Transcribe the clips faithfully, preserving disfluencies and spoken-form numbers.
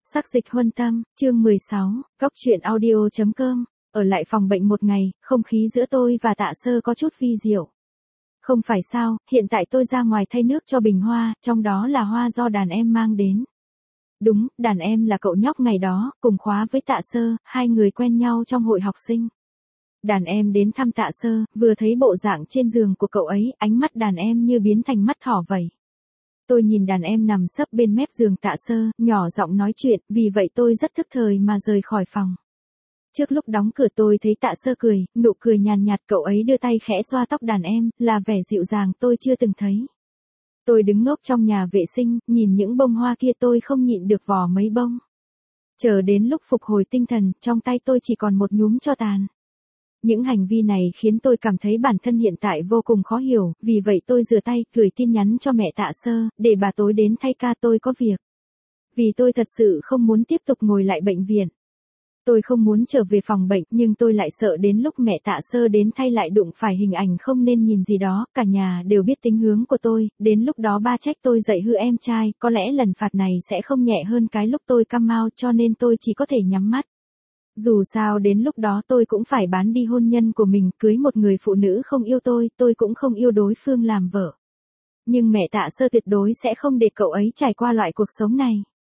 Sắc dịch huân tâm, chương mười sáu, góc truyện audio chấm com. Ở lại phòng bệnh một ngày, không khí giữa tôi và Tạ Sơ có chút vi diệu. Không phải sao, hiện tại tôi ra ngoài thay nước cho bình hoa, trong đó là hoa do đàn em mang đến. Đúng, đàn em là cậu nhóc ngày đó, cùng khóa với Tạ Sơ, hai người quen nhau trong hội học sinh. Đàn em đến thăm Tạ Sơ, vừa thấy bộ dạng trên giường của cậu ấy, ánh mắt đàn em như biến thành mắt thỏ vậy. Tôi nhìn đàn em nằm sấp bên mép giường Tạ Sơ, nhỏ giọng nói chuyện, vì vậy tôi rất thức thời mà rời khỏi phòng. Trước lúc đóng cửa tôi thấy Tạ Sơ cười, nụ cười nhàn nhạt, cậu ấy đưa tay khẽ xoa tóc đàn em, là vẻ dịu dàng tôi chưa từng thấy. Tôi đứng ngốc trong nhà vệ sinh, nhìn những bông hoa kia tôi không nhịn được vò mấy bông. Chờ đến lúc phục hồi tinh thần, trong tay tôi chỉ còn một nhúm tro tàn. Những hành vi này khiến tôi cảm thấy bản thân hiện tại vô cùng khó hiểu, vì vậy tôi rửa tay, gửi tin nhắn cho mẹ Tạ Sơ, để bà tối đến thay ca tôi có việc. Vì tôi thật sự không muốn tiếp tục ngồi lại bệnh viện. Tôi không muốn trở về phòng bệnh, nhưng tôi lại sợ đến lúc mẹ Tạ Sơ đến thay lại đụng phải hình ảnh không nên nhìn gì đó, cả nhà đều biết tính hướng của tôi, đến lúc đó ba trách tôi dạy hư em trai, có lẽ lần phạt này sẽ không nhẹ hơn cái lúc tôi cam mau, cho nên tôi chỉ có thể nhắm mắt. Dù sao đến lúc đó tôi cũng phải bán đi hôn nhân của mình, cưới một người phụ nữ không yêu tôi, tôi cũng không yêu đối phương làm vợ. Nhưng mẹ Tạ Sơ tuyệt đối sẽ không để cậu ấy trải qua loại cuộc sống này.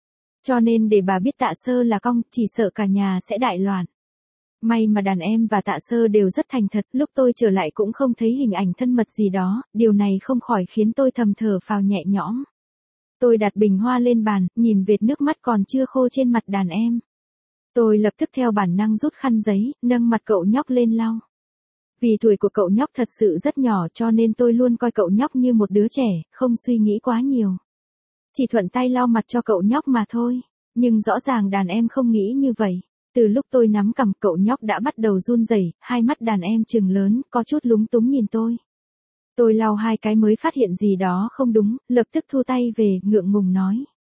Cho nên để bà biết Tạ Sơ là cong, chỉ sợ cả nhà sẽ đại loạn. May mà đàn em và Tạ Sơ đều rất thành thật, lúc tôi trở lại cũng không thấy hình ảnh thân mật gì đó, điều này không khỏi khiến tôi thầm thở phào nhẹ nhõm. Tôi đặt bình hoa lên bàn, nhìn vệt nước mắt còn chưa khô trên mặt đàn em. Tôi lập tức theo bản năng rút khăn giấy, nâng mặt cậu nhóc lên lau. Vì tuổi của cậu nhóc thật sự rất nhỏ cho nên tôi luôn coi cậu nhóc như một đứa trẻ, không suy nghĩ quá nhiều. Chỉ thuận tay lau mặt cho cậu nhóc mà thôi. Nhưng rõ ràng đàn em không nghĩ như vậy. Từ lúc tôi nắm cằm cậu nhóc đã bắt đầu run rẩy, hai mắt đàn em trừng lớn, có chút lúng túng nhìn tôi. Tôi lau hai cái mới phát hiện gì đó không đúng, lập tức thu tay về, ngượng ngùng nói.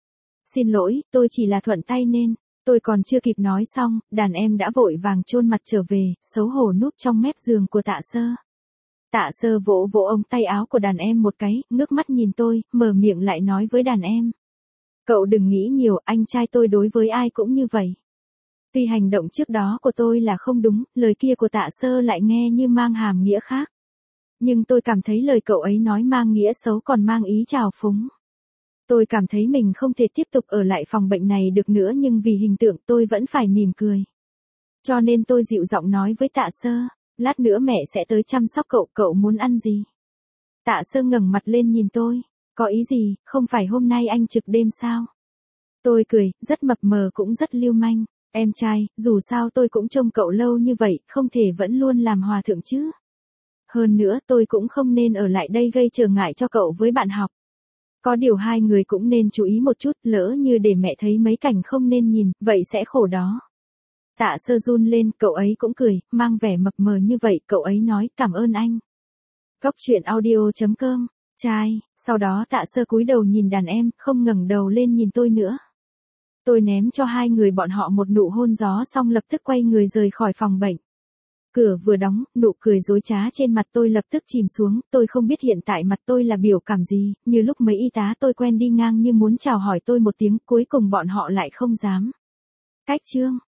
Xin lỗi, tôi chỉ là thuận tay nên. Tôi còn chưa kịp nói xong, đàn em đã vội vàng chôn mặt trở về, xấu hổ núp trong mép giường của Tạ Sơ. Tạ Sơ vỗ vỗ ống tay áo của đàn em một cái, ngước mắt nhìn tôi, mở miệng lại nói với đàn em. Cậu đừng nghĩ nhiều, anh trai tôi đối với ai cũng như vậy. Tuy hành động trước đó của tôi là không đúng, lời kia của Tạ Sơ lại nghe như mang hàm nghĩa khác. Nhưng tôi cảm thấy lời cậu ấy nói mang nghĩa xấu còn mang ý trào phúng. Tôi cảm thấy mình không thể tiếp tục ở lại phòng bệnh này được nữa nhưng vì hình tượng tôi vẫn phải mỉm cười. Cho nên tôi dịu giọng nói với Tạ Sơ, lát nữa mẹ sẽ tới chăm sóc cậu, cậu muốn ăn gì? Tạ Sơ ngẩng mặt lên nhìn tôi, có ý gì, không phải hôm nay anh trực đêm sao? Tôi cười, rất mập mờ cũng rất lưu manh, em trai, dù sao tôi cũng trông cậu lâu như vậy, không thể vẫn luôn làm hòa thượng chứ. Hơn nữa tôi cũng không nên ở lại đây gây trở ngại cho cậu với bạn học. Có điều hai người cũng nên chú ý một chút, lỡ như để mẹ thấy mấy cảnh không nên nhìn, vậy sẽ khổ đó. Tạ Sơ run lên, cậu ấy cũng cười, mang vẻ mập mờ như vậy, cậu ấy nói, cảm ơn anh. Góc truyện audio chấm com, trai, sau đó Tạ Sơ cúi đầu nhìn đàn em, không ngẩng đầu lên nhìn tôi nữa. Tôi ném cho hai người bọn họ một nụ hôn gió xong lập tức quay người rời khỏi phòng bệnh. Cửa vừa đóng, nụ cười dối trá trên mặt tôi lập tức chìm xuống, tôi không biết hiện tại mặt tôi là biểu cảm gì, như lúc mấy y tá tôi quen đi ngang như muốn chào hỏi tôi một tiếng, cuối cùng bọn họ lại không dám. Cách chương.